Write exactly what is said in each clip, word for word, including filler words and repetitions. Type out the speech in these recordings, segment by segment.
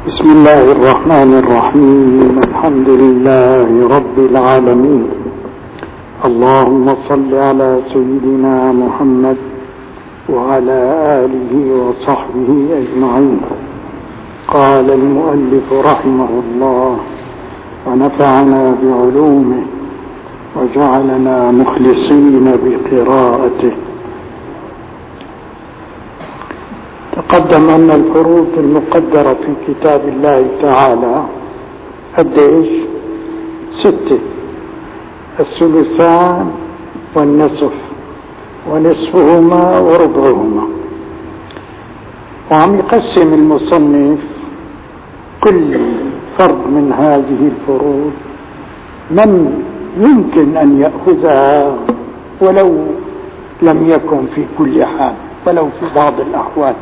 بسم الله الرحمن الرحيم. الحمد لله رب العالمين. اللهم صل على سيدنا محمد وعلى آله وصحبه أجمعين. قال المؤلف رحمه الله: ونفعنا بعلومه وجعلنا مخلصين بقراءته. تقدم أن الفروض المقدرة في كتاب الله تعالى قديش؟ ستة: الثلثان والنصف ونصفهما وربعهما. وعم يقسم المصنف كل فرد من هذه الفروض من يمكن أن يأخذها ولو لم يكن في كل حال، ولو في بعض الأحوال.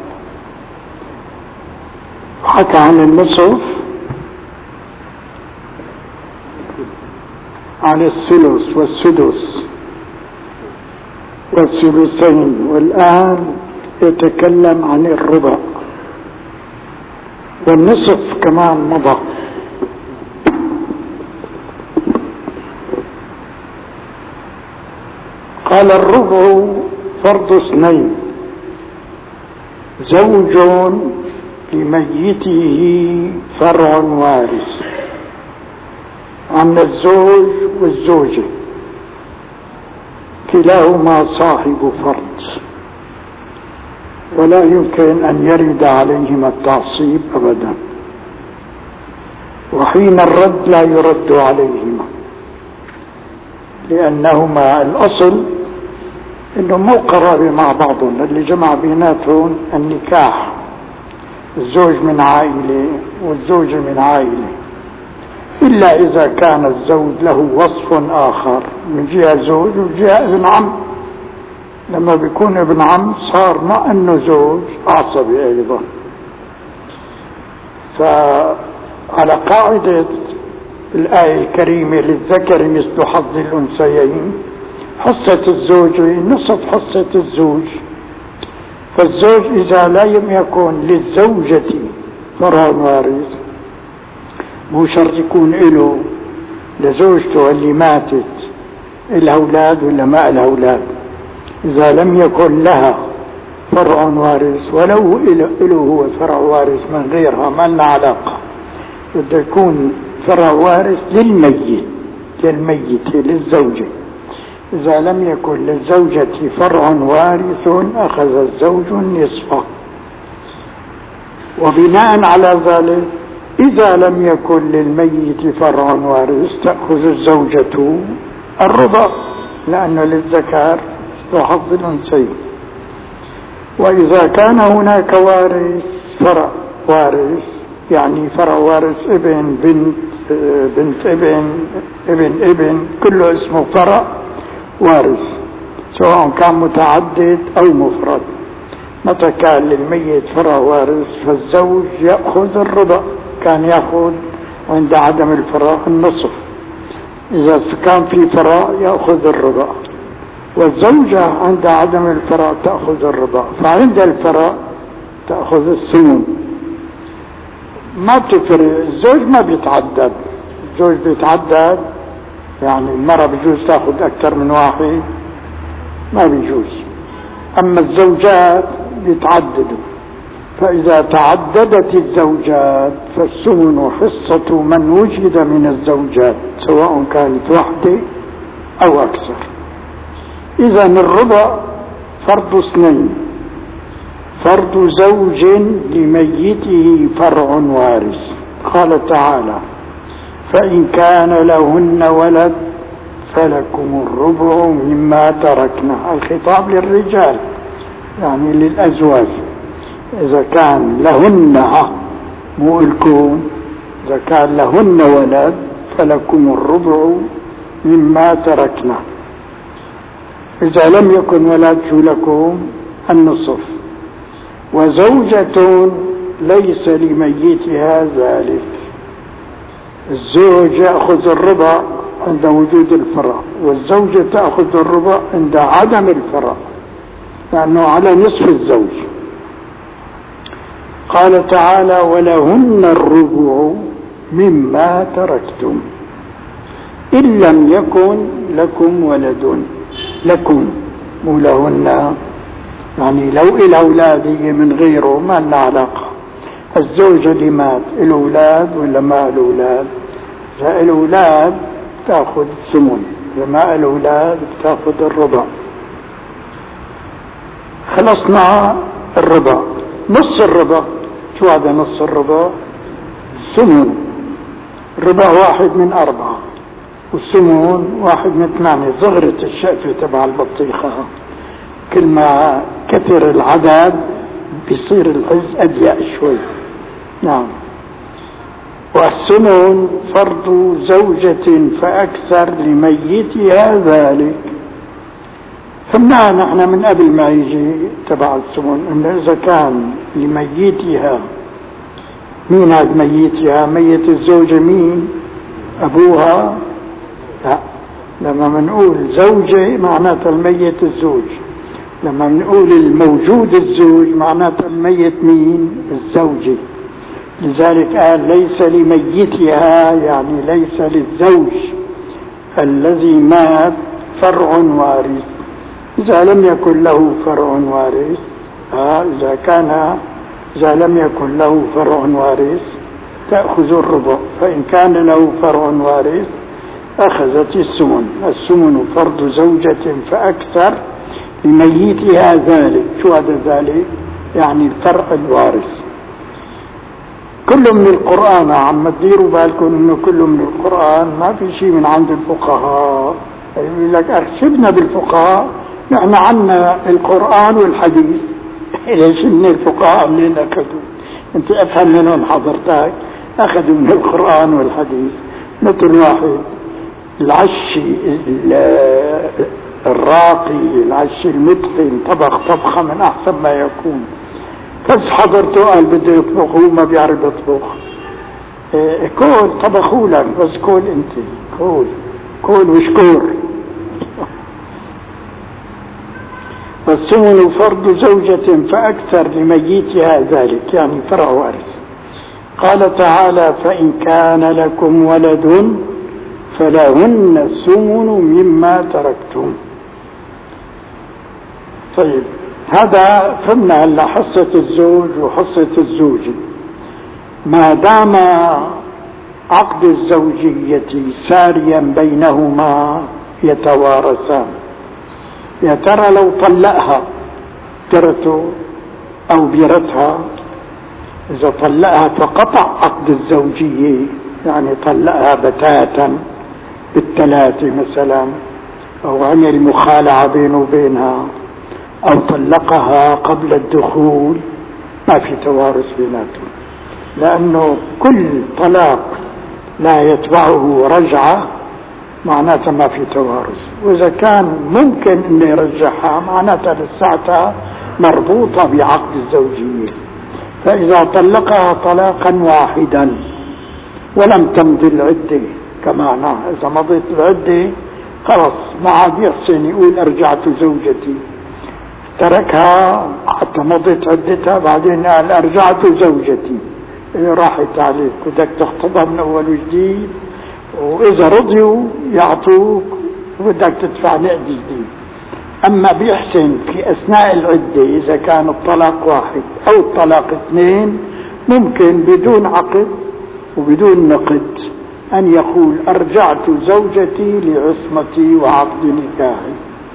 حكى عن النصف، عن الثلث والسدس والثلثين، والآن يتكلم عن الربع والنصف كمان مضى. قال: الربع فرض اثنين: زوج لميته فرع وارث. عن الزوج والزوجة كلاهما صاحب فرض، ولا يمكن أن يرد عليهما التعصيب أبدا، وحين الرد لا يرد عليهما، لأنهما الأصل إنهم مو قرابة مع بعضهم. اللي جمع بيناتهم النكاح، الزوج من عائلة والزوجة من عائلة، إلا إذا كان الزوج له وصف آخر من جهة زوج ومن جهة ابن عم. لما بيكون ابن عم صار مع أنه زوج عصبي أيضا. فعلى قاعدة الآية الكريمة: للذكر مثل حظ الأنثيين، حصة الزوجة نصف حصة الزوج. فالزوج إذا لم يكن للزوجة فرع وارث، مو شرط يكون له لزوجته اللي ماتت إلها أولاد ولا ما إلها أولاد. إذا لم يكن لها فرع وارث ولو له هو فرع وارث من غيرها، ما لنا علاقة. بده يكون فرع وارث للميت للميت للزوجة. إذا لم يكن للزوجة فرع وارث أخذ الزوج النصف. وبناء على ذلك إذا لم يكن للميت فرع وارث تأخذ الزوجة الربع، لأنه للذكر مثل حظ الأنثيين. وإذا كان هناك وارث فرع وارث، يعني فرع وارث ابن بنت بنت ابن ابن ابن كله اسمه فرع وارث، سواء كان متعدد أو مفرد. متى كان للميت فرع وارث فالزوج يأخذ الربع، كان يأخذ عند عدم الفراغ النصف. إذا كان في فراغ يأخذ الربع، والزوجة عند عدم الفراغ تأخذ الربع. فعند الفراغ تأخذ الثمن. ما بتفرق، الزوج ما بيتعدد. الزوج بيتعدد، يعني المرأة بيجوز تأخذ أكثر من واحد، ما بيجوز. أما الزوجات بيتعددوا، فإذا تعددت الزوجات فالثمن حصة من وجد من الزوجات، سواء كانت واحدة أو أكثر. إذن الربع فرض اثنين: فرض زوج لميته فرع وارث. قال تعالى: فإن كان لهن ولد فلكم الربع مما تركنا. الخطاب للرجال، يعني للأزواج. إذا كان لهن، مو الكون، إذا كان لهن ولد فلكم الربع مما تركنا. إذا لم يكن ولد شو لكم؟ النصف. وزوجة ليس لميتها ذلك، الزوج يأخذ الربع عند وجود الفرع، والزوجة تأخذ الربع عند عدم الفرع، لأنه على نصف الزوج. قال تعالى ولهن الربع مما تركتم إن لم يكن لكم ولد. لكم ولهن يعني لو الأولاد من غيره ما لنا علاقة. الزوجة اللي مات الأولاد ولا ما الأولاد؟ إذا الأولاد تأخذ الثمن، إذا ما الأولاد تأخذ الربع. خلصنا الربع. نص الربع شو هذا نص الربع؟ الثمن. الربع واحد من أربعة والثمن واحد من ثمانية. زغرة الشقفة تبع البطيخة كل ما كثر العدد بيصير الحز أضيق شوي. نعم. والثمن فرض زوجة فأكثر لميتها ذلك. فهمنا نحن من قبل ما يجي تبع الثمن إنه إذا كان لميتها، مين هاد ميتها؟ ميت الزوجة مين؟ أبوها؟ لا، لما منقول زوجة معناتها الميت الزوج، لما منقول الموجود الزوج معناتها الميت مين؟ الزوجة. لذلك قال ليس لميتها يعني ليس للزوج الذي مات فرع وارث. إذا لم يكن له فرع وارث، آه إذا كان إذا لم يكن له فرع وارث تأخذ الربع، فإن كان له فرع وارث أخذت الثمن. الثمن فرض زوجة فأكثر لميتها ذلك. شو هذا ذلك؟ يعني الفرع الوارث. كله من القرآن. عم تديروا بالكم انه كله من القرآن، ما في شيء من عند الفقهاء. يقول لك اخشبنا بالفقهاء، نحن عنا القرآن والحديث. ليش من الفقهاء منين اخذوا؟ انت افهم منهم حضرتك؟ اخذوا من القرآن والحديث. مثل واحد العشي الراقي، العشي المتقن، طبخ طبخة من احسن ما يكون، بس حضرته قال بده يطبخ، هو ما بيعرف يطبخ. إيه كول طبخوا لك، بس كول انت، كول كول وشكور. والثمن فرض زوجة فأكثر لميتها ذلك، يعني فرع وارث. قال تعالى فإن كان لكم ولد فلهن الثمن مما تركتم. طيب هذا فهمنا هلا حصة الزوج وحصة الزوجة. ما دام عقد الزوجية ساريا بينهما يتوارثان. يا ترى لو طلقها ترته أو بيرتها، إذا طلقها فقطع عقد الزوجية، يعني طلقها بتاتا بالثلاثة مثلا، أو عمل مخالعة بينه وبينها، أو طلقها قبل الدخول، ما في توارث بيناتهم، لأنه كل طلاق لا يتبعه رجعة معناتها ما في توارث. وإذا كان ممكن أن يرجعها معناتها لساعتها مربوطة بعقد الزوجية. فإذا طلقها طلاقا واحدا ولم تمضي العدة كمعناه، إذا مضيت العدة خلص ما عاد يحسن يقول أرجعت زوجتي، تركها حتى مضيت عدتها، بعدين قال أرجعت زوجتي، راحت عليك، بدك تخطبها من أول وجديد، وإذا رضيوا يعطوك وبدك تدفع نقد جديد. أما بيحسن في أثناء العدة إذا كان الطلاق واحد أو الطلاق اثنين، ممكن بدون عقد وبدون نقد أن يقول أرجعت زوجتي لعصمتي وعقد نكاحي،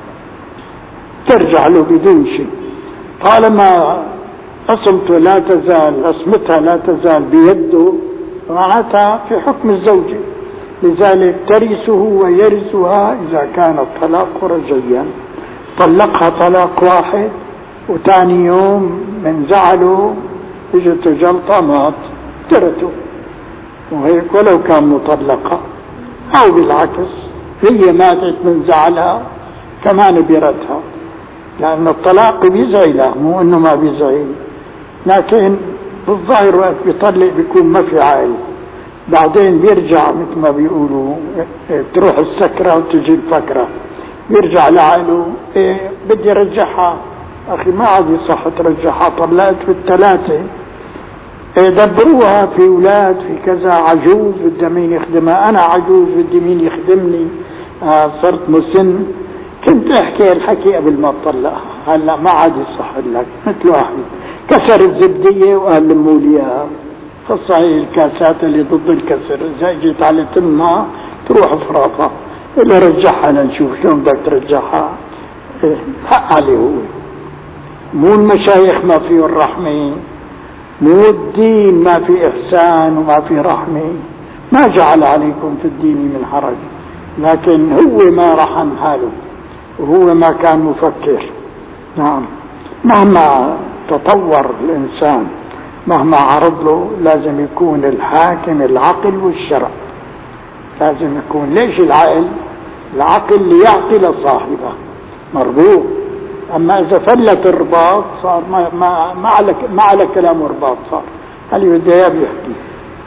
ترجع له بدون شيء، طالما عصمته لا تزال، عصمتها لا تزال بيده، معناتها في حكم الزوجة. لذلك ترثه ويرثها إذا كان الطلاق رجعيا. طلقها طلاق واحد وثاني يوم من زعله اجته جلطة مات، ترته، وهيك ولو كان مطلقة. أو بالعكس هي ماتت من زعلها كمان بيرتها، لأن الطلاق بيزعلها، مو إنه ما بيزعل، لكن بالظاهر وقت بيطلق بيكون ما في عائل، بعدين بيرجع مثل ما بيقولوا تروح السكرة وتجي الفكرة، بيرجع لعائله إيه بدي رجعها. أخي ما عاد يصح ترجعها، طلقت بالثلاثة يدبروها في أولاد في كذا، عجوز بدها مين يخدمها، أنا عجوز بدي مين يخدمني، آه صرت مسن. كنت أحكي الحكي قبل ما أطلقها، هلا ما عاد يصح لك. مثل واحد كسر الزبدية وقال لموا لي إياها، خاصة هي الكاسات اللي ضد الكسر، إذا جيت على تمها تروح فرافة، اللي رجعها لنشوف شلون بدك ترجعها. إيه حق عليه هو، مو المشايخ ما فيه الرحمة، مو الدين ما في إحسان وما في رحمة. ما جعل عليكم في الدين من حرج، لكن هو ما رحم حاله وهو ما كان مفكر. نعم، مهما تطور الإنسان، مهما عرض له، لازم يكون الحاكم العقل والشرع. لازم يكون. ليش العقل؟ العقل ليعقل صاحبه مربوط. أما إذا فلت الرباط صار ما ما ما على ما على كلام الرباط، صار هل بده بيحكي.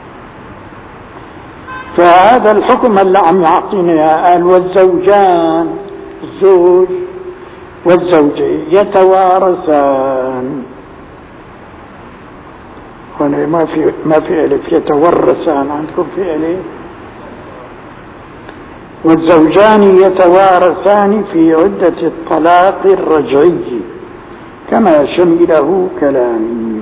فهذا الحكم اللي عم يعطينا قال والزوجان، الزوج والزوجة يتوارثان. هنا ما في ما في ألف، يتورثان، عندكم في ألف. والزوجان يتوارثان في عدة الطلاق الرجعي كما شمله كلامي.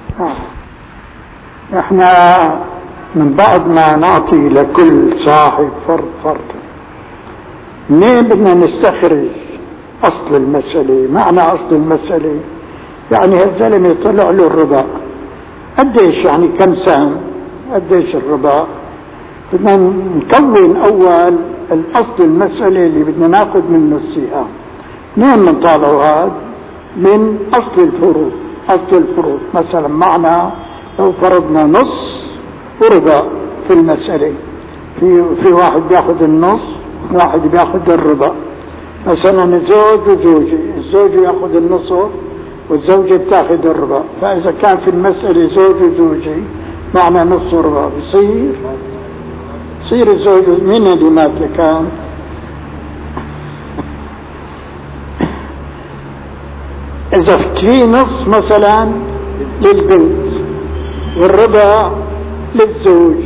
احنا من بعد ما نعطي لكل صاحب فرد فرد، منين بدنا نستخرج أصل المسألة؟ معنى أصل المسألة يعني هالزلمة طلع له الربا قديش، يعني كم سهم، قديش الربا. بدنا نكون أول الأصل المسألة اللي بدنا ناخذ منه السهام. منين بنطالعه هذا؟ من أصل الفروض. أصل الفروض مثلا معنا لو فرضنا نص وربا في المسألة، في في واحد بياخذ النص، واحد بياخذ الربا. مثلا الزوج وزوجي، الزوج ياخذ النصف والزوجة بتاخذ الربا. فإذا كان في المسألة زوج وزوجي معنى نص ربا، بصير صير الزوج من اللي مات كان إذا في نص مثلا للبنت والربا للزوج،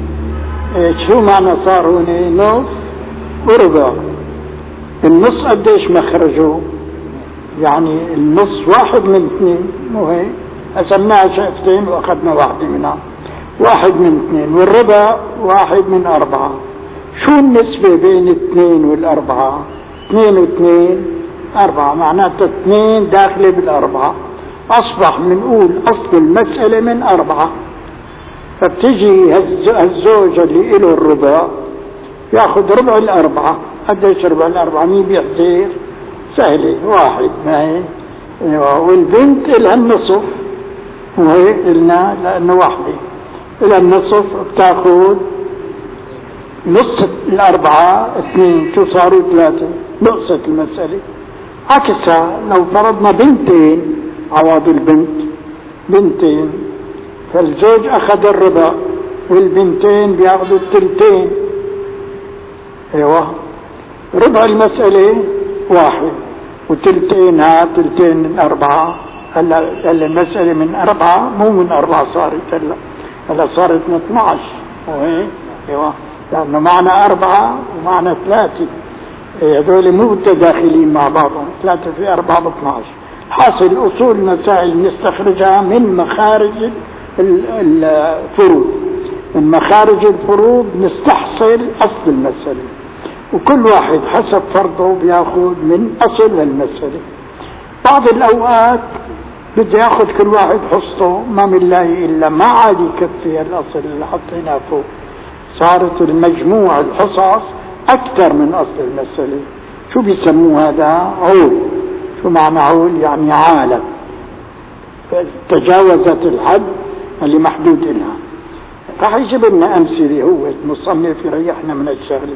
شو معنى صار هنا؟ نص وربا. النص قديش مخرجه؟ يعني النص واحد من اثنين، مو هيك؟ قسمناها شقفتين واخذنا واحدة منها، واحد من اثنين. والربا واحد من أربعة. شو النسبة بين اثنين والأربعة؟ اثنين واثنين أربعة، معناته اثنين داخلة بالأربعة. أصبح منقول أصل المسألة من أربعة. فبتجي هالزوج اللي له الربا ياخذ ربع الأربعة. قديش ربع الأربعة؟ مين بيحزير؟ سهلة، واحد. ما هي؟ والبنت لها النصف، وهيك قلنا لأنه واحدة إلى النصف بتاخذ نص الأربعة، اثنين، شو صاروا؟ ثلاثة. نقصت المسألة. عكسها لو فرضنا بنتين، عوض البنت بنتين، فالزوج أخذ الربا والبنتين بياخذوا الثلثين. ايوه، ربع المسألة واحد وثلثين، ها ثلثين من أربعة. هلا هلا المسألة من أربعة، مو من أربعة صارت، هلا هلا صارت من اثناعش. وهيك ايوه، لأنه معنا أربعة ومعنا ثلاثة، هذول مو متداخلين مع بعضهم. ثلاثة في أربعة باثناعش. حاصل أصول المسائل نستخرجها من مخارج الفروض. من مخارج الفروض نستحصل أصل المسألة، وكل واحد حسب فرضه بياخذ من أصل المسألة. بعض الأوقات بده ياخذ كل واحد حصته، ما من الله إلا ما عاد يكفي الأصل اللي حطيناه فوق. صارت المجموع الحصص أكثر من أصل المسألة. شو بيسموه هذا؟ عول. شو معنى عول؟ يعني عالم، تجاوزت الحد اللي محدود لها. راح يجيب لنا أمثلة، هو المصنف يريحنا من الشغل.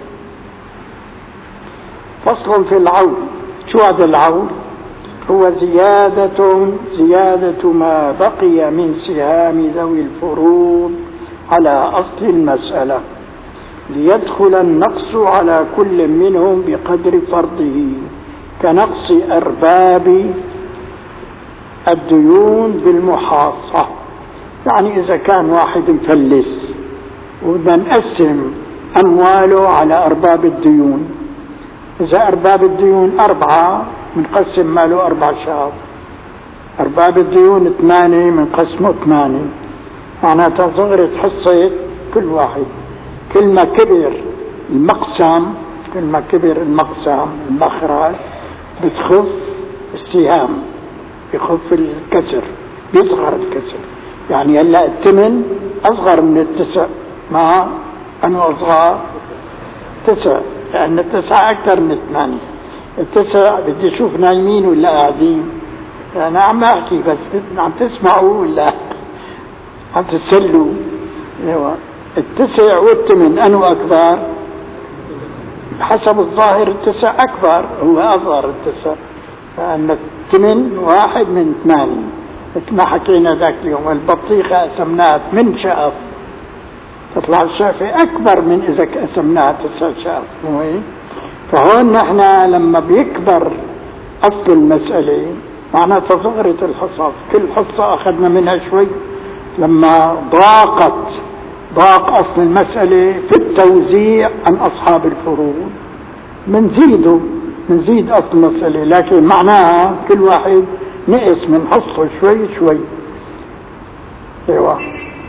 فصل في العول. شو هذا العول؟ هو زيادة زيادة ما بقي من سهام ذوي الفروض على أصل المسألة، ليدخل النقص على كل منهم بقدر فرضه، كنقص أرباب الديون بالمحاصة. يعني إذا كان واحد مفلس وبدنا نقسم أمواله على أرباب الديون، إذا أرباب الديون أربعة بنقسم ماله أربع شهور، أرباب الديون ثمانية بنقسمه ثمانية، معناتها صغرت حصة كل واحد. كل ما كبر المقسم كل ما كبر المقسم المخرج بتخف السهام، بيخف الكسر، بيصغر الكسر. يعني هلا الثمن أصغر من التسع، ما أنه أصغر تسع، لأن التسعة أكثر من الثمانية. التسع بدي أشوف نايمين ولا قاعدين، أنا عم أحكي بس عم تسمعوا ولا عم تتسلوا؟ ايوه. التسع والثمن أنه أكبر؟ حسب الظاهر التسع أكبر، هو أصغر التسع، لأن الثمن واحد من ثمانية. مثل ما حكينا ذاك اليوم، البطيخة قسمناها ثمان شقف، تطلع الشقفة أكبر من إذا قسمناها تسع شقف. فهون نحن لما بيكبر أصل المسألة معناتها صغرت الحصص، كل حصة أخذنا منها شوي. لما ضاقت ضاق أصل المسألة في التوزيع عن أصحاب الفروض منزيده منزيد أصل المسألة، لكن معناها كل واحد نقص من حصه شوي شوي. ايوه.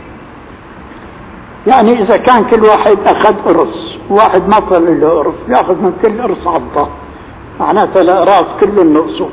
يعني إذا كان كل واحد أخذ قرص، واحد ما طلع له قرص، يأخذ من كل قرص عضة، معناتها الأقراص كله نقصه.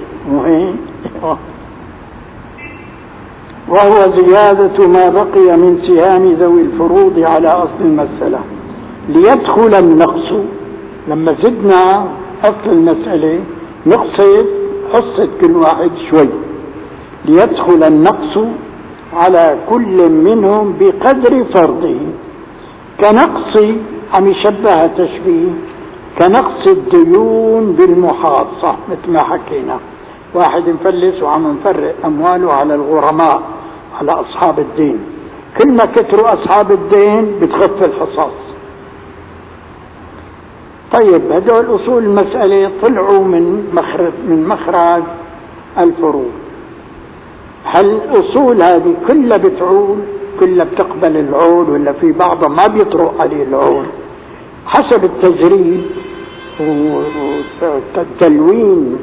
وهو زيادة ما بقي من سهام ذوي الفروض على أصل المسألة ليدخل النقص. لما زدنا أصل المسألة نقصد حصة كل واحد شوي، ليدخل النقص على كل منهم بقدر فرضه، كنقص، عم يشبه تشبيه، كنقص الديون بالمحاصة. مثل ما حكينا، واحد مفلس وعم نفرق أمواله على الغرماء، على أصحاب الدين. كل ما كتروا أصحاب الدين بتخف الحصص. طيب هدول أصول المسألة طلعوا من مخرج من مخرج الفروض. هل الأصول هذه كلها بتعول، كلها بتقبل العول، ولا في بعضها ما بيطرق عليه العول؟ حسب التجريب والتلوين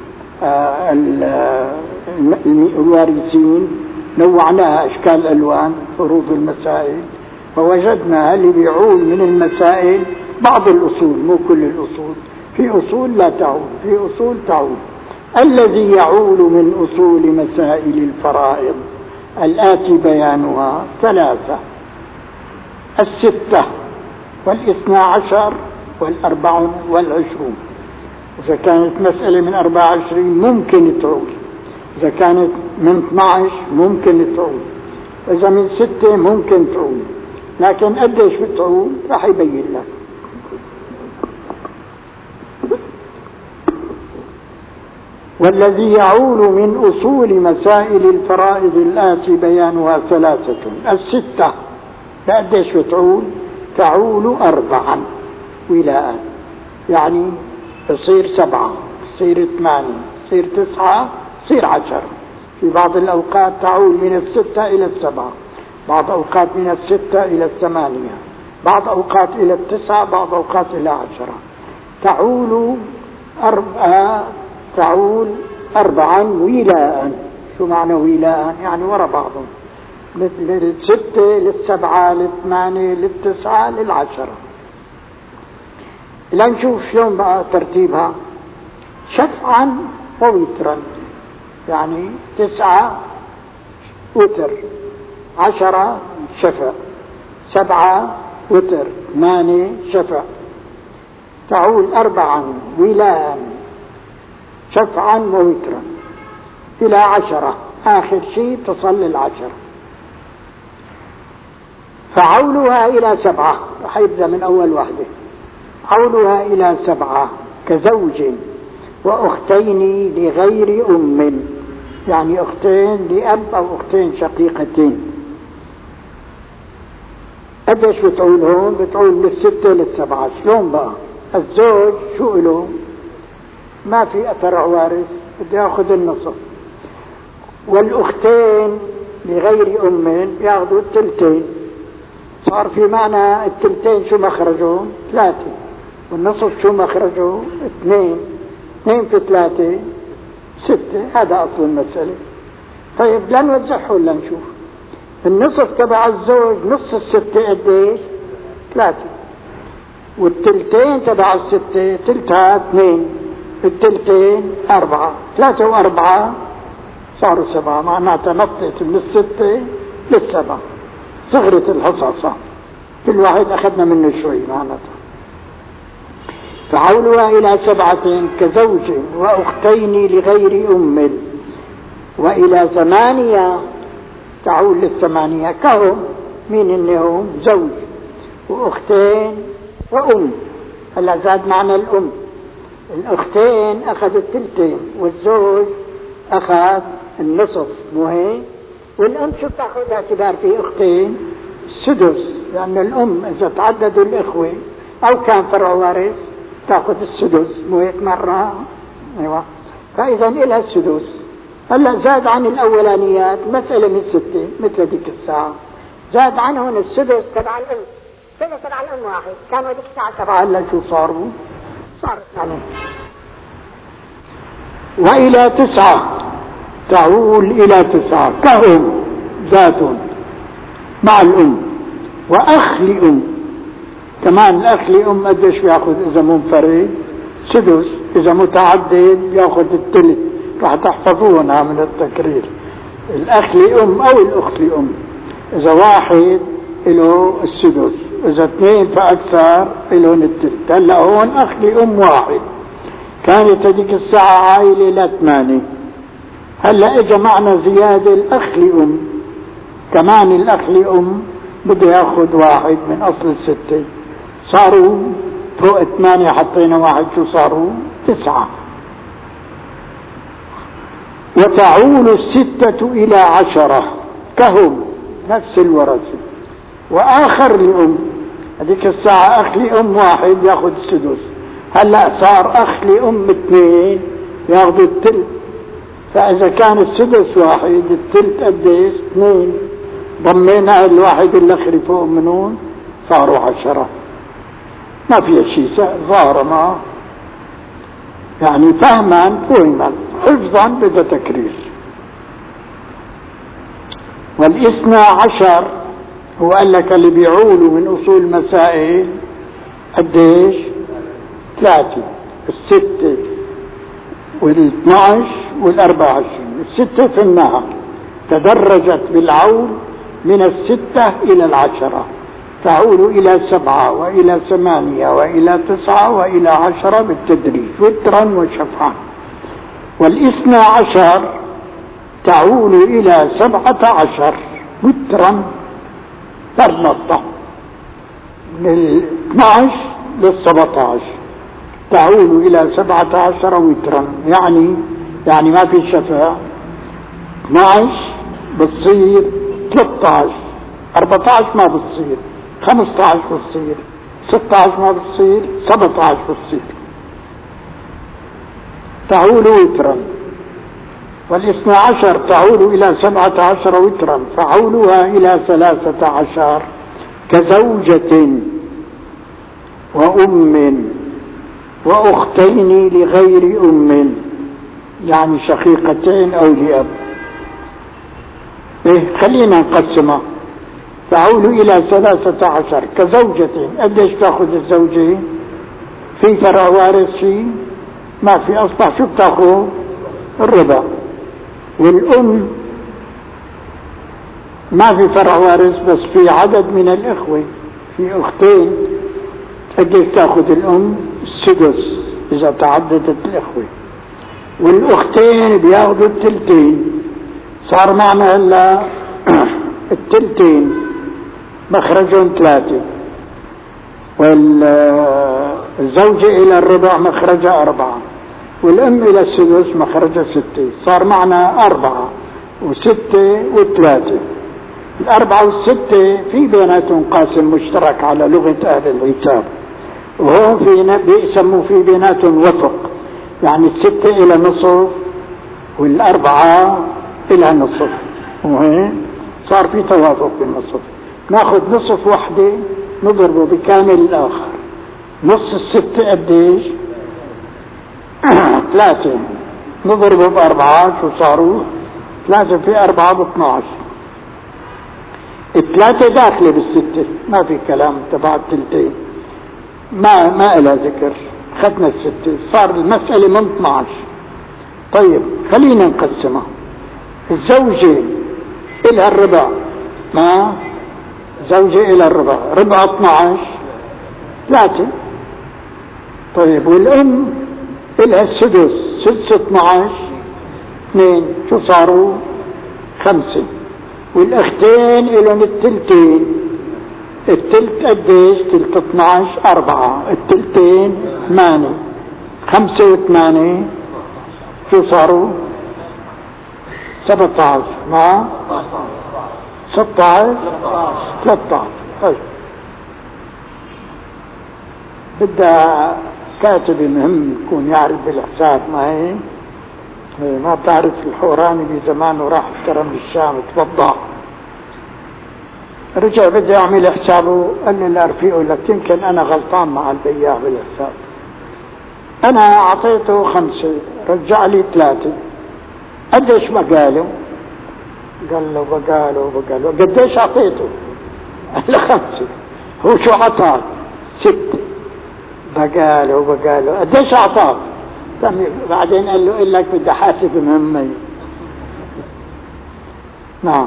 الوارثين نوعناها أشكال ألوان فروض المسائل، فوجدنا اللي بيعول من المسائل بعض الأصول، مو كل الأصول. في أصول لا تعول، في أصول تعول. الذي يعول من أصول مسائل الفرائض الآتي بيانها ثلاثة: الستة والاثنى عشر والأربع والعشرون. إذا كانت مسألة من أربعة وعشرين ممكن تعول، إذا كانت من اثنى عشر ممكن تعول، إذا من ستة ممكن تعول، لكن قديش بتعول راح يبين لك. والذي يعول من أصول مسائل الفرائض الآتي بيانها ثلاثة: الستة قديش بتعول؟ تعول أربعا ولاء، يعني تصير سبعة، تصير ثمانية، تصير تسعة، تصير عشرة. في بعض الأوقات تعول من الستة إلى السبعة، بعض أوقات من الستة إلى الثمانية، بعض أوقات إلى التسعة، بعض أوقات إلى عشرة. تعول أربعة، تعول أربعا ولاء. شو معنى ولاء؟ يعني وراء بعضهم، للستة، للسبعة، للثمانية، للتسعة، للعشرة. لنشوف شلون بقى ترتيبها: شفعا ووترا، يعني تسعة وتر، عشرة شفع، سبعة وتر، ثمانية شفع. تعول أربعا ولاء شفعا ووترا إلى عشرة، آخر شيء تصل للعشرة. فعولها إلى سبعة، رح يبدأ من أول واحدة. عولها إلى سبعة كزوج وأختين لغير أم، يعني أختين لأب أو أختين شقيقتين. قديش بتعول هون؟ بتعول من الستة للسبعة. شلون بقى؟ الزوج شو له؟ ما في أثر وارث، بده ياخذ النصف. والأختين لغير أم ياخذوا التلتين. صار في معنى التلتين شو مخرجه؟ ثلاثة. والنصف شو مخرجه؟ اثنين. اثنين في ثلاثة ستة. هذا أصل المسألة. طيب لا نوزعه ولا نشوف. النصف تبع الزوج نص الستة قديش؟ ثلاثة. والتلتين تبع الستة تلتها اثنين. التلتين أربعة. ثلاثة وأربعة صاروا سبعة. معناتها نطت من الستة للسبعة. صغرت الحصصة. كل واحد أخذنا منه شوي معناتها. فعولها إلى سبعة كزوج وأختين لغير أم، وإلى ثمانية تعول للثمانية كهم. مين إنهم؟ زوج وأختين وأم. هلا زاد معنى الأم. الأختين أخذ التلتين والزوج أخذ النصف، مو هيك؟ والأم شو تأخذ اعتبار في أختين؟ السدس، لأن الأم إذا تعددوا الإخوة أو كان فرع وارث تأخذ السدس، مو هيك مرة؟ أيوة. فإذا إلها السدس. هلا زاد عن الأولانيات مسألة من ستة مثل ديك الساعة، زاد عنهم السدس تبع الأم. السدس تبع الأم واحد، كانوا ديك الساعة سبعة. هلا شو صاروا؟ صارت يعني. وإلى تسعة تعول إلى تسعة كهم ذات مع الأم وأخ لأم. كمان الأخ لأم قديش بياخذ إذا منفرد؟ سدس. إذا متعدد بياخذ الثلث. راح تحفظونها من التكرير. الأخ لأم أو الأخت لأم، إذا واحد له السدس، إذا اثنين فأكثر لهم الثلث. هلا هون أخ لأم واحد، كانت هذيك الساعة عائلة لا ثمانية. هلا اجى معنا زيادة الأخ لأم، كمان الأخ لأم بده ياخذ واحد من أصل الستة، صاروا فوق ثمانية. حطينا واحد شو صاروا؟ تسعة. وتعول الستة إلى عشرة كهم نفس الورثة وآخر لأم. هذيك الساعة أخ لأم واحد ياخذ السدس، هلا صار أخ لأم اثنين ياخذوا الثلث. فإذا كان السدس واحد الثلث قديش؟ اثنين. ضمينا الواحد الأخر فوق منون صاروا عشرة. ما فيها شيء ظاهر، ما يعني فهما فهما، حفظا بدا تكرير. والاثنى عشر هو قال لك اللي بيعولوا من أصول مسائل قديش؟ ثلاثة. الستة والاثناعش والأربعة عشرين. الستة في النهر تدرجت بالعول من الستة إلى العشرة، تعول إلى سبعة وإلى ثمانية وإلى تسعة وإلى عشرة بالتدريج وترا وشفعا. والاثنى عشر تعول إلى سبعة عشر وترا برنطة، من الاثناعش للسبعة عشر تعول إلى سبعة عشر وترا. يعني يعني ما في شفاء. اثناعش بتصير ثلاثة عشر، أربعة عشر ما بتصير، خمسة عشر بتصير، ستة عشر ما بتصير، سبعة عشر بتصير. تعول وترا. والاثنى عشر تعول إلى سبعة عشر وترا، فعولها إلى ثلاثة عشر كزوجة وأم وأختين لغير أم، يعني شقيقتين أو لأب. إيه خلينا نقسمها. تعول إلى ثلاثة عشر كزوجة. قديش تأخذ الزوجة؟ في فرع وارث شيء؟ ما في. أصبح شو بتأخذ؟ الربع. والأم ما في فرع وارث، بس في عدد من الإخوة، في أختين. قديش تأخذ الأم؟ السدس إذا تعددت الإخوة. والأختين بياخذوا التلتين. صار معنا هلا التلتين مخرجهم ثلاثة، والزوجة إلى الربع مخرجها أربعة، والأم إلى السدس مخرجها ستة. صار معنا أربعة وستة وثلاثة. الأربعة والستة في بيناتهم قاسم مشترك على لغة أهل الحساب، وهو في بيسموا في بيناتهم وفق، يعني الستة إلى نصف والأربعة إلى نصف. وهين صار في توافق بالنصف. ناخذ نصف وحدة نضربه بكامل الآخر. نص الستة قديش؟ ثلاثة، نضربه بأربعة شو صاروا؟ ثلاثة في أربعة باثناش. الثلاثة داخلة بالستة، ما في كلام تبع التلتين، ما ما إلها ذكر. خدنا الستة، صار المسألة من اثناش. طيب خلينا نقسمها. الزوجة إلها الربع، ما زوجة إلها الربع، ربع اثناش ثلاثة. طيب والأم إلها السدس، سدس اثناش اثنين، شو صاروا؟ خمسة. والأختين إلهم التلتين، التلت قديش؟ تلت اثناش أربعة، التلتين ثمانية، خمسة وثمانية شو صاروا؟ سبعة عشر مع ستة عشر ثلاثة عشر. طيب بدها كاتب مهم يكون يعرف بالحساب، ما هي ما بتعرف الحوراني بزمانه راح اشترى من الشام تفضع، رجع بده يعمل حسابه. قال لي لا رفيقه لك يمكن انا غلطان مع البياع بالحساب، انا اعطيته خمسة رجع لي ثلاثة، قديش بقاله؟ قال له بقاله بقاله قديش اعطيته؟ قال له خمسة. هو شو عطاك؟ ستة. بقاله بقاله قديش اعطاك؟ بعدين قال له إلك بدي احاسب مهمة. نعم.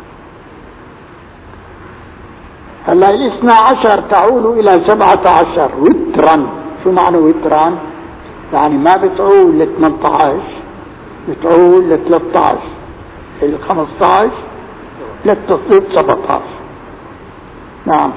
هلا الاثنى عشر تعول الى سبعة عشر وترا. شو معنى وترا؟ يعني ما بتعول ل ثمانية عشر، بتعول ل ثلاثة عشر، ال خمسة عشر ل سبعة عشر. نعم.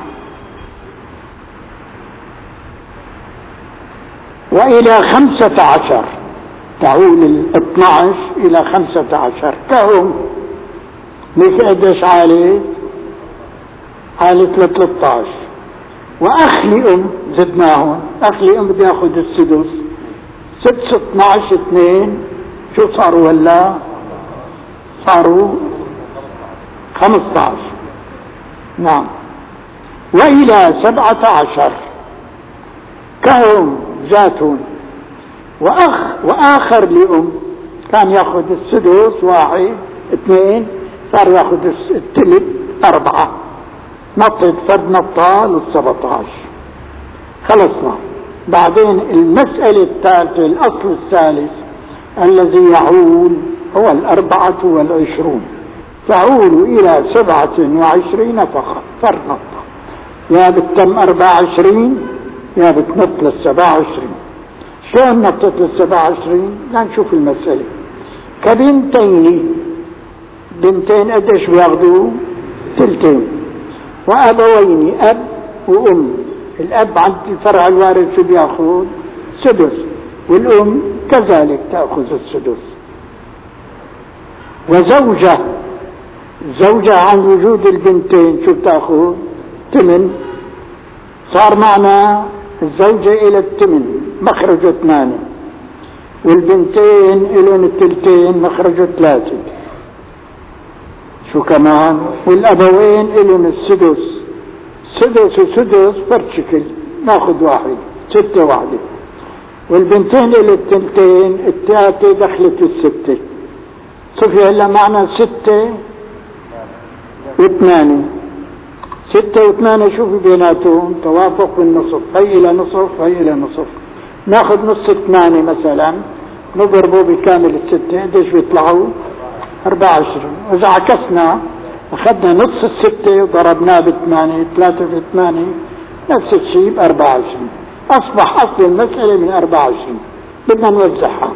وإلى خمسة عشر تعول الاثنى عشر إلى خمسة عشر كهم. ليش قديش عالي؟ عالي ثلاثة عشر. وأخ لأم زدناهم، أخ لأم بدي أخذ السدس، سدس اثنى عشر اثنين شو صاروا هلا؟ صاروا خمسة عشر. نعم. وإلى سبعة عشر كهم ذاتون. وأخ وآخر لأم كان يأخذ السدس واحد اثنين، صار يأخذ الثلث أربعة، نطت فرد نطة للسبعة عشر. خلصنا. بعدين المسألة الثالثة، الأصل الثالث الذي يعول هو الأربعة والعشرون، تعول إلى سبعة وعشرين فقط، فرد نطة، يا بتتم أربعة وعشرين يا بتنط للسبعة وعشرين. شلون نطت للسبعة وعشرين؟ لا نشوف المسألة. كبنتين، بنتين قديش بياخذوا؟ تلتين. وأبوين، أب وأم. الأب عند الفرع الوارث شو بياخذ؟ سدس، والأم كذلك تأخذ السدس. وزوجة، زوجة عن وجود البنتين شو بتاخذ؟ ثمن. صار معنا الزوجة إلى الثمن مخرجه ثمانية، والبنتين إلى الثلثين مخرجه ثلاثة. شو كمان؟ والأبوين إلى السدس، سدس وسدس فرد شكل، ناخذ واحد، ستة واحدة. والبنتين إلى الثلثين، الثلاثة دخلت الستة. صفي هلا معنا ستة وثمانية، ستة وثمانية شوفوا بيناتهم توافق بالنصف، هي إلى نصف هي إلى نصف. ناخذ نص ثمانية مثلا نضربه بكامل الستة، قديش بيطلعوا؟ أربعة وعشرين. وإذا عكسنا أخذنا نص الستة وضربناه بثمانية، ثلاثة في ثمانية نفس الشيء بأربعة وعشرين. أصبح أصل المسألة من أربعة وعشرين، بدنا نوزعها.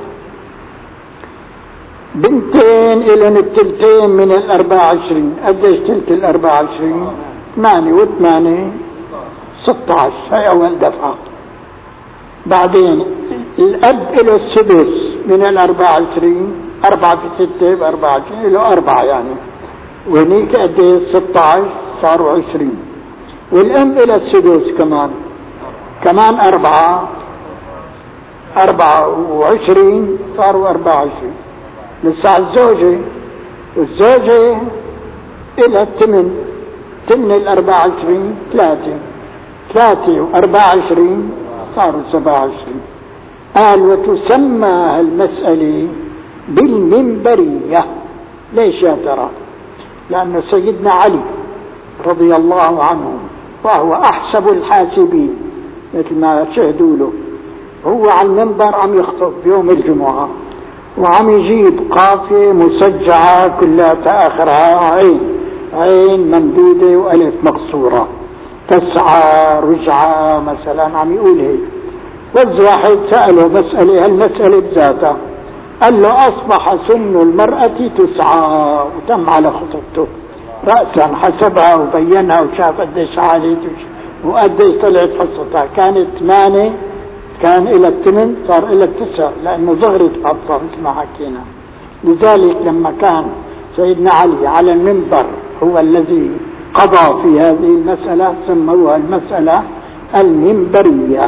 بنتين إلى التلتين من الأربعة وعشرين، قديش تلت الأربعة وعشرين؟ ثمانية وثمانية ستة عشر، هي أول دفعة. بعدين الأب إلى السدس من الأربعة وعشرين، أربعة في ستة بأربعة وعشرين، إلى أربعة يعني، وهنيك قديش؟ ستة عشر، صاروا عشرين. والأم إلى السدس كمان كمان أربعة، أربعة وعشرين، صاروا أربعة وعشرين. لسه الزوجة، والزوجة إلى الثمن، ثمن الأربعة وعشرين ثلاثة، ثلاثة وأربعة وعشرين صاروا سبعة وعشرين. قال وتسمى المسألة بالمنبرية. ليش يا ترى؟ لأن سيدنا علي رضي الله عنه وهو أحسب الحاسبين مثل ما شهدوا له، هو على المنبر عم يخطب يوم الجمعة وعم يجيب قافية مسجعة كلها آخرها عين، عين ممدودة وألف مقصورة، تسعى رجعة مثلا، عم يقول هيك. وز واحد سأله مسألة، هالمسألة بذاتها، قال له أصبح سن المرأة تسعى، وتم على خطبته رأسا، حسبها وبينها وشاف قديش عالية وقديش طلعت حصتها. كانت ثمانية، كان إلى الثمن، صار إلى التسع لأنه ظهرت حصة مثل ما حكينا. لذلك لما كان سيدنا علي على المنبر هو الذي قضى في هذه المسألة سموها المسألة المنبرية،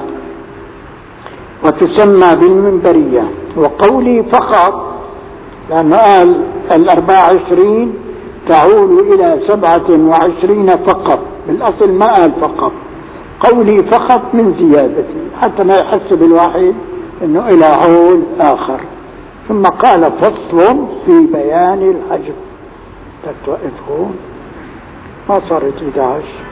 وتسمى بالمنبرية. وقولي فقط لأنه قال الأربعة وعشرين تعود إلى سبعة وعشرين فقط، بالأصل ما قال فقط، قولي فقط من زيادتي حتى ما يحسب الواحد أنه إلى عول آخر. ثم قال فصل في بيان الحجب. تتوقف هون ما صارت إحدى عشر.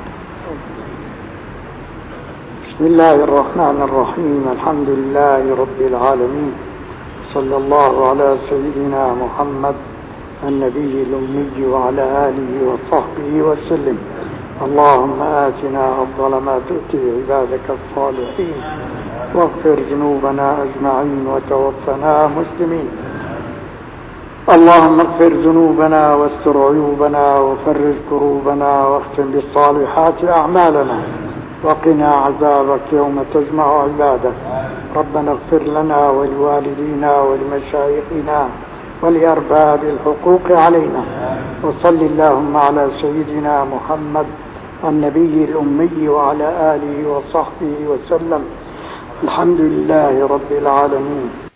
بسم الله الرحمن الرحيم. الحمد لله رب العالمين، صلى الله على سيدنا محمد النبي الأمي وعلى آله وصحبه وسلم. اللهم آتنا أفضل ما تؤتي عبادك الصالحين، واغفر ذنوبنا أجمعين وتوفنا مسلمين. اللهم اغفر ذنوبنا واستر عيوبنا وفرج كروبنا واختم بالصالحات أعمالنا، وقنا عذابك يوم تجمع عبادك. ربنا اغفر لنا ولوالدينا ولمشايخنا ولأرباب الحقوق علينا. وصل اللهم على سيدنا محمد النبي الأمي وعلى آله وصحبه وسلم. الحمد لله رب العالمين.